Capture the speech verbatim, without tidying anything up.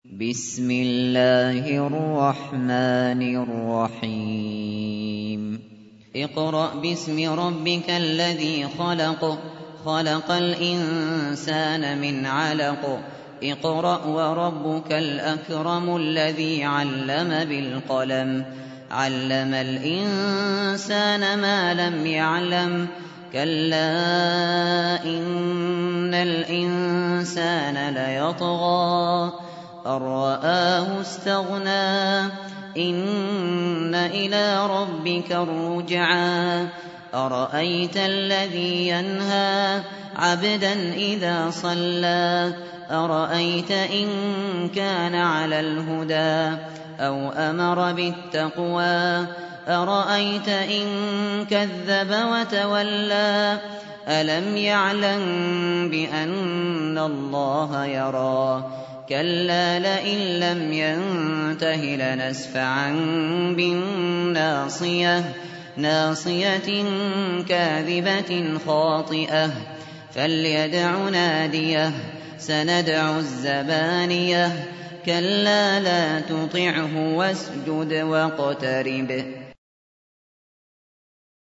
بسم الله الرحمن الرحيم اقرأ باسم ربك الذي خلق خلق الإنسان من علق اقرأ وربك الأكرم الذي علم بالقلم علم الإنسان ما لم يعلم كلا إن الإنسان ليطغى أن رآه استغنى إن إلى ربك الرجعى أرأيت الذي ينهى عبدا إذا صلى أرأيت إن كان على الهدى أو أمر بالتقوى أرأيت إن كذب وتولى ألم يعلم بأن الله يرى كلا لئن لم ينته لنسفعا بالناصية ناصية كاذبة خاطئة فليدع ناديه سندع الزبانية كلا لا تطعه واسجد واقترب